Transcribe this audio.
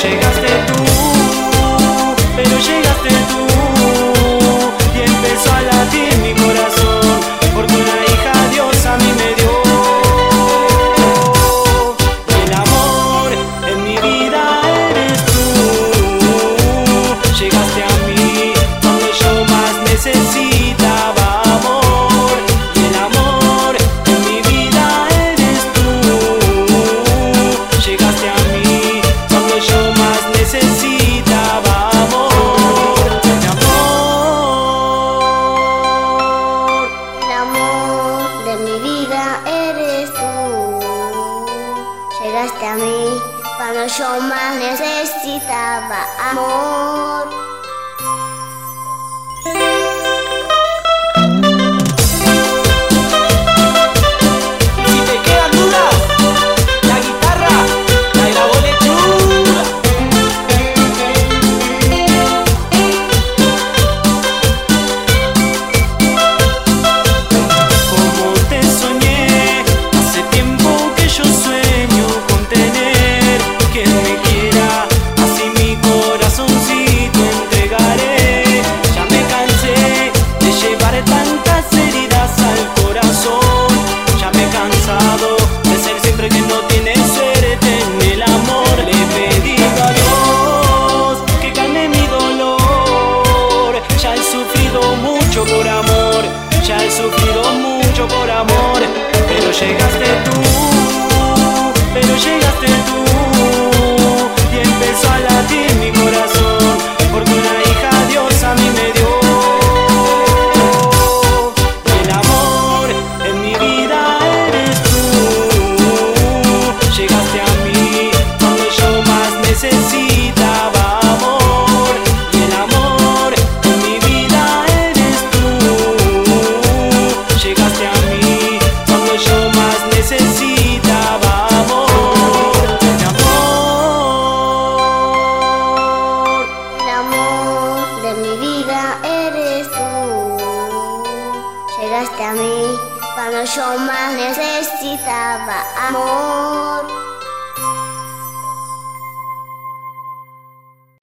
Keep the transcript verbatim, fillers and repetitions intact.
llegaste tú, pero llegaste tú, y empezó a latir mi corazón, porque una hija Dios a mí me dio. El amor en mi vida eres tú, llegaste a mí cuando yo más necesitaba amor, y el amor en mi vida eres tú, llegaste a mí cuando yo más necesitaba amor, mi amor. El amor de mi vida eres tú, llegaste a mí cuando yo más necesitaba amor. Si te quedan dudas, la guitarra la grabó Lechuga. Como te soñé, hace tiempo que yo sueño con tener quien me quiera, así mi corazoncito entregaré. Ya me cansé de llevar tantas heridas al corazón, ya me he cansado de ser siempre que no tiene suerte en el amor. Le he pedido a Dios que calme mi dolor, ya he sufrido mucho por amor, ya he sufrido mucho por amor, pero llegaste tú, pero llegaste tú, y empezó a latir mi corazón, porque una hija Dios a mí me dio. El amor en mi vida eres tú, llegaste a mí cuando yo más necesitaba amor, y el amor en mi vida eres tú, llegaste a mí cuando yo más necesitaba amor, mi amor. El amor de mi vida eres tú, llegaste a mí cuando yo más necesitaba amor.